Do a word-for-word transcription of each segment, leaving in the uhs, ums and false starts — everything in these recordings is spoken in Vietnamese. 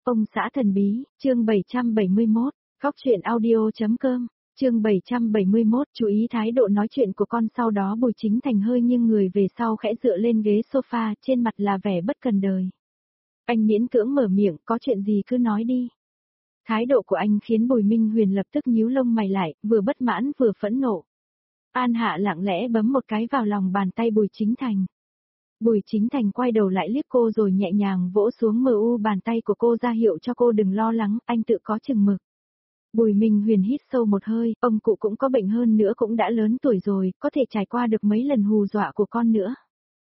Ông xã thần bí, chương bảy trăm bảy mươi mốt, góc truyện audio.com, chương bảy trăm bảy mươi mốt, chú ý thái độ nói chuyện của con. Sau đó Bùi Chính Thành hơi nghiêng người về sau khẽ dựa lên ghế sofa, trên mặt là vẻ bất cần đời. Anh miễn cưỡng mở miệng, có chuyện gì cứ nói đi. Thái độ của anh khiến Bùi Minh Huyền lập tức nhíu lông mày lại, vừa bất mãn vừa phẫn nộ. An Hạ lặng lẽ bấm một cái vào lòng bàn tay Bùi Chính Thành. Bùi Chính Thành quay đầu lại liếc cô rồi nhẹ nhàng vỗ xuống mờ u bàn tay của cô ra hiệu cho cô đừng lo lắng, anh tự có chừng mực. Bùi Minh Huyền hít sâu một hơi, ông cụ cũng có bệnh, hơn nữa cũng đã lớn tuổi rồi, có thể trải qua được mấy lần hù dọa của con nữa.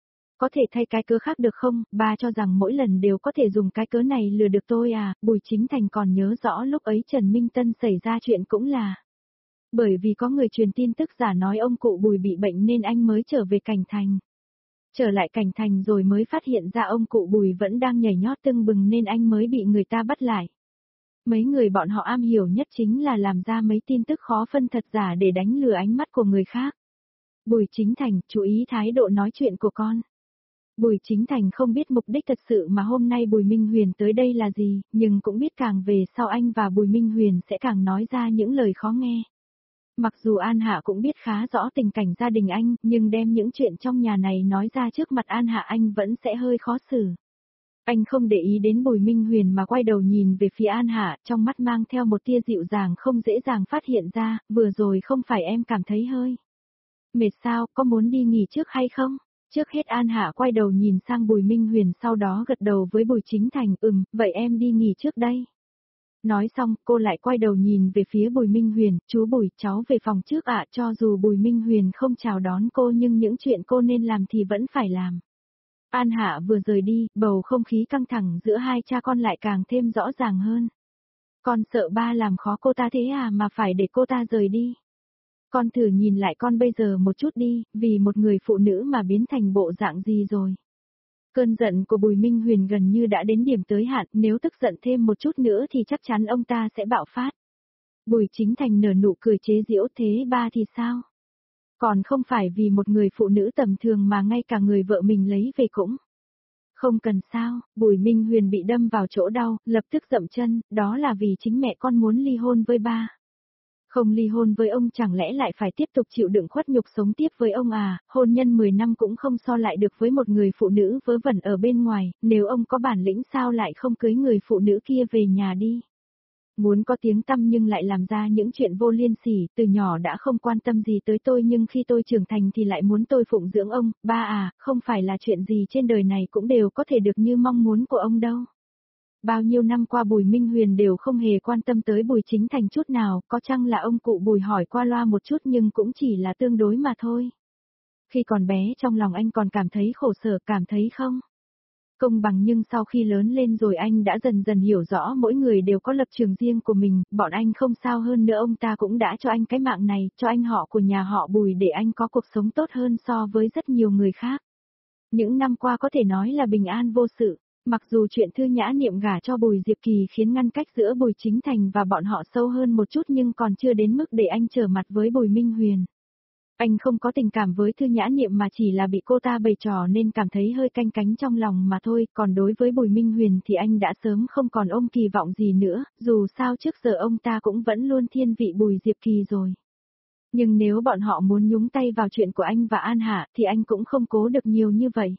Có thể thay cái cớ khác được không, ba cho rằng mỗi lần đều có thể dùng cái cớ này lừa được tôi à. Bùi Chính Thành còn nhớ rõ lúc ấy Trần Minh Tân xảy ra chuyện cũng là bởi vì có người truyền tin tức giả nói ông cụ Bùi bị bệnh nên anh mới trở về Cảnh Thành. Trở lại Cảnh Thành rồi mới phát hiện ra ông cụ Bùi vẫn đang nhảy nhót tưng bừng nên anh mới bị người ta bắt lại. Mấy người bọn họ am hiểu nhất chính là làm ra mấy tin tức khó phân thật giả để đánh lừa ánh mắt của người khác. Bùi Chính Thành, chú ý thái độ nói chuyện của con. Bùi Chính Thành không biết mục đích thật sự mà hôm nay Bùi Minh Huyền tới đây là gì, nhưng cũng biết càng về sau anh và Bùi Minh Huyền sẽ càng nói ra những lời khó nghe. Mặc dù An Hạ cũng biết khá rõ tình cảnh gia đình anh, nhưng đem những chuyện trong nhà này nói ra trước mặt An Hạ anh vẫn sẽ hơi khó xử. Anh không để ý đến Bùi Minh Huyền mà quay đầu nhìn về phía An Hạ, trong mắt mang theo một tia dịu dàng không dễ dàng phát hiện ra, vừa rồi không phải em cảm thấy hơi mệt sao, có muốn đi nghỉ trước hay không? Trước hết An Hạ quay đầu nhìn sang Bùi Minh Huyền, sau đó gật đầu với Bùi Chính Thành, ừm, vậy em đi nghỉ trước đây. Nói xong, cô lại quay đầu nhìn về phía Bùi Minh Huyền, chú Bùi, cháu về phòng trước ạ. Cho dù Bùi Minh Huyền không chào đón cô nhưng những chuyện cô nên làm thì vẫn phải làm. An Hạ vừa rời đi, bầu không khí căng thẳng giữa hai cha con lại càng thêm rõ ràng hơn. Con sợ ba làm khó cô ta thế à mà phải để cô ta rời đi. Con thử nhìn lại con bây giờ một chút đi, vì một người phụ nữ mà biến thành bộ dạng gì rồi. Cơn giận của Bùi Minh Huyền gần như đã đến điểm tới hạn, nếu tức giận thêm một chút nữa thì chắc chắn ông ta sẽ bạo phát. Bùi Chính Thành nở nụ cười chế giễu, thế ba thì sao? Còn không phải vì một người phụ nữ tầm thường mà ngay cả người vợ mình lấy về cũng không cần sao. Bùi Minh Huyền bị đâm vào chỗ đau, lập tức dậm chân, đó là vì chính mẹ con muốn ly hôn với ba. Không ly hôn với ông chẳng lẽ lại phải tiếp tục chịu đựng khuất nhục sống tiếp với ông à, hôn nhân mười năm cũng không so lại được với một người phụ nữ vớ vẩn ở bên ngoài, nếu ông có bản lĩnh sao lại không cưới người phụ nữ kia về nhà đi. Muốn có tiếng tăm nhưng lại làm ra những chuyện vô liêm sỉ, từ nhỏ đã không quan tâm gì tới tôi nhưng khi tôi trưởng thành thì lại muốn tôi phụng dưỡng ông, ba à, không phải là chuyện gì trên đời này cũng đều có thể được như mong muốn của ông đâu. Bao nhiêu năm qua Bùi Minh Huyền đều không hề quan tâm tới Bùi Chính Thành chút nào, có chăng là ông cụ Bùi hỏi qua loa một chút nhưng cũng chỉ là tương đối mà thôi. Khi còn bé trong lòng anh còn cảm thấy khổ sở, cảm thấy không công bằng, nhưng sau khi lớn lên rồi anh đã dần dần hiểu rõ mỗi người đều có lập trường riêng của mình, bọn anh không sao hơn nữa, ông ta cũng đã cho anh cái mạng này, cho anh họ của nhà họ Bùi để anh có cuộc sống tốt hơn so với rất nhiều người khác. Những năm qua có thể nói là bình an vô sự. Mặc dù chuyện Thư Nhã Niệm gả cho Bùi Diệp Kỳ khiến ngăn cách giữa Bùi Chính Thành và bọn họ sâu hơn một chút nhưng còn chưa đến mức để anh trở mặt với Bùi Minh Huyền. Anh không có tình cảm với Thư Nhã Niệm mà chỉ là bị cô ta bày trò nên cảm thấy hơi canh cánh trong lòng mà thôi, còn đối với Bùi Minh Huyền thì anh đã sớm không còn ôm kỳ vọng gì nữa, dù sao trước giờ ông ta cũng vẫn luôn thiên vị Bùi Diệp Kỳ rồi. Nhưng nếu bọn họ muốn nhúng tay vào chuyện của anh và An Hạ thì anh cũng không cố được nhiều như vậy.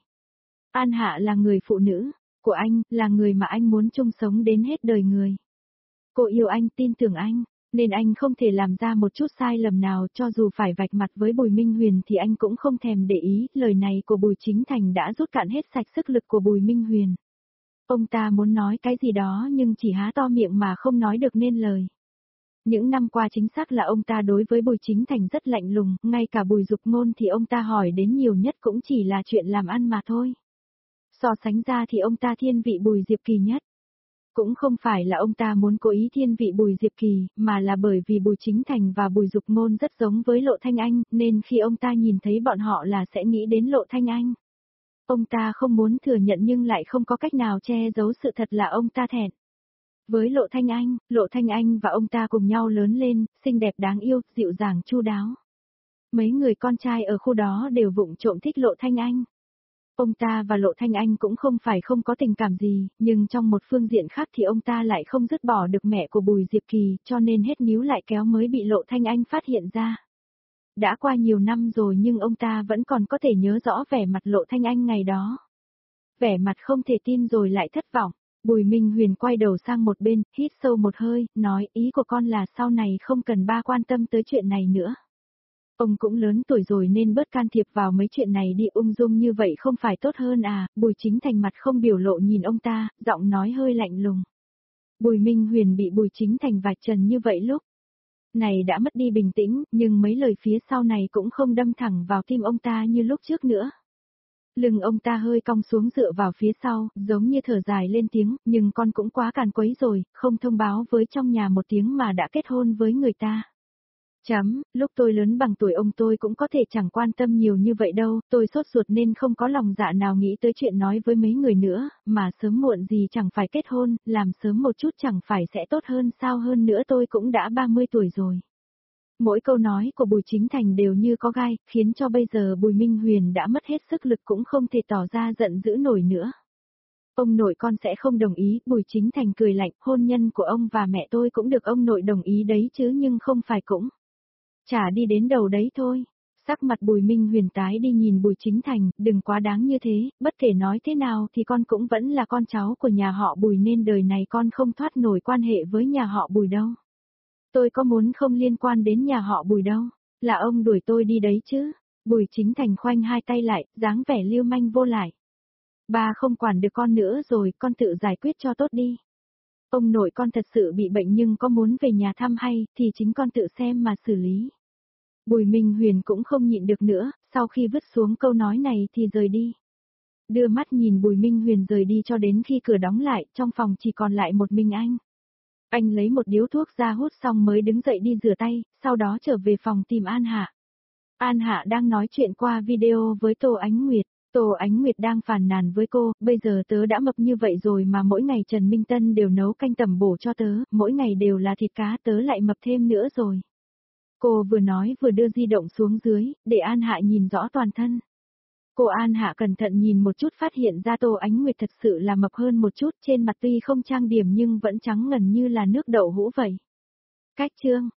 An Hạ là người phụ nữ của anh, là người mà anh muốn chung sống đến hết đời người. Cô yêu anh, tin tưởng anh, nên anh không thể làm ra một chút sai lầm nào, cho dù phải vạch mặt với Bùi Minh Huyền thì anh cũng không thèm để ý. Lời này của Bùi Chính Thành đã rút cạn hết sạch sức lực của Bùi Minh Huyền. Ông ta muốn nói cái gì đó nhưng chỉ há to miệng mà không nói được nên lời. Những năm qua chính xác là ông ta đối với Bùi Chính Thành rất lạnh lùng, ngay cả Bùi Dục Ngôn thì ông ta hỏi đến nhiều nhất cũng chỉ là chuyện làm ăn mà thôi. So sánh ra thì ông ta thiên vị Bùi Diệp Kỳ nhất. Cũng không phải là ông ta muốn cố ý thiên vị Bùi Diệp Kỳ, mà là bởi vì Bùi Chính Thành và Bùi Dục Ngôn rất giống với Lộ Thanh Anh, nên khi ông ta nhìn thấy bọn họ là sẽ nghĩ đến Lộ Thanh Anh. Ông ta không muốn thừa nhận nhưng lại không có cách nào che giấu sự thật là ông ta thẹn. Với Lộ Thanh Anh, Lộ Thanh Anh và ông ta cùng nhau lớn lên, xinh đẹp đáng yêu, dịu dàng chu đáo. Mấy người con trai ở khu đó đều vụng trộm thích Lộ Thanh Anh. Ông ta và Lộ Thanh Anh cũng không phải không có tình cảm gì, nhưng trong một phương diện khác thì ông ta lại không dứt bỏ được mẹ của Bùi Diệp Kỳ, cho nên hết níu lại kéo mới bị Lộ Thanh Anh phát hiện ra. Đã qua nhiều năm rồi nhưng ông ta vẫn còn có thể nhớ rõ vẻ mặt Lộ Thanh Anh ngày đó. Vẻ mặt không thể tin rồi lại thất vọng. Bùi Minh Huyền quay đầu sang một bên, hít sâu một hơi, nói ý của con là sau này không cần ba quan tâm tới chuyện này nữa. Ông cũng lớn tuổi rồi nên bớt can thiệp vào mấy chuyện này đi, ung dung như vậy không phải tốt hơn à? Bùi Chính Thành mặt không biểu lộ nhìn ông ta, giọng nói hơi lạnh lùng. Bùi Minh Huyền bị Bùi Chính Thành vạch trần như vậy lúc này đã mất đi bình tĩnh, nhưng mấy lời phía sau này cũng không đâm thẳng vào tim ông ta như lúc trước nữa. Lưng ông ta hơi cong xuống dựa vào phía sau, giống như thở dài lên tiếng, nhưng con cũng quá càn quấy rồi, không thông báo với trong nhà một tiếng mà đã kết hôn với người ta. Chấm, lúc tôi lớn bằng tuổi ông tôi cũng có thể chẳng quan tâm nhiều như vậy đâu, tôi sốt ruột nên không có lòng dạ nào nghĩ tới chuyện nói với mấy người nữa, mà sớm muộn gì chẳng phải kết hôn, làm sớm một chút chẳng phải sẽ tốt hơn sao, hơn nữa tôi cũng đã ba mươi tuổi rồi. Mỗi câu nói của Bùi Chính Thành đều như có gai, khiến cho bây giờ Bùi Minh Huyền đã mất hết sức lực cũng không thể tỏ ra giận dữ nổi nữa. Ông nội con sẽ không đồng ý, Bùi Chính Thành cười lạnh, hôn nhân của ông và mẹ tôi cũng được ông nội đồng ý đấy chứ, nhưng không phải cũng chả đi đến đầu đấy thôi. Sắc mặt Bùi Minh Huyền tái đi nhìn Bùi Chính Thành, đừng quá đáng như thế, bất kể nói thế nào thì con cũng vẫn là con cháu của nhà họ Bùi nên đời này con không thoát nổi quan hệ với nhà họ Bùi đâu. Tôi có muốn không liên quan đến nhà họ Bùi đâu, là ông đuổi tôi đi đấy chứ. Bùi Chính Thành khoanh hai tay lại, dáng vẻ lưu manh vô lại. Ba không quản được con nữa rồi, con tự giải quyết cho tốt đi. Ông nội con thật sự bị bệnh nhưng có muốn về nhà thăm hay, thì chính con tự xem mà xử lý. Bùi Minh Huyền cũng không nhịn được nữa, sau khi vứt xuống câu nói này thì rời đi. Đưa mắt nhìn Bùi Minh Huyền rời đi cho đến khi cửa đóng lại, trong phòng chỉ còn lại một mình anh. Anh lấy một điếu thuốc ra hút xong mới đứng dậy đi rửa tay, sau đó trở về phòng tìm An Hạ. An Hạ đang nói chuyện qua video với Tô Ánh Nguyệt. Tô Ánh Nguyệt đang phàn nàn với cô, bây giờ tớ đã mập như vậy rồi mà mỗi ngày Trần Minh Tân đều nấu canh tẩm bổ cho tớ, mỗi ngày đều là thịt cá, tớ lại mập thêm nữa rồi. Cô vừa nói vừa đưa di động xuống dưới, để An Hạ nhìn rõ toàn thân. Cô An Hạ cẩn thận nhìn một chút phát hiện ra Tô Ánh Nguyệt thật sự là mập hơn một chút, trên mặt tuy không trang điểm nhưng vẫn trắng ngần như là nước đậu hũ vậy. Cách chương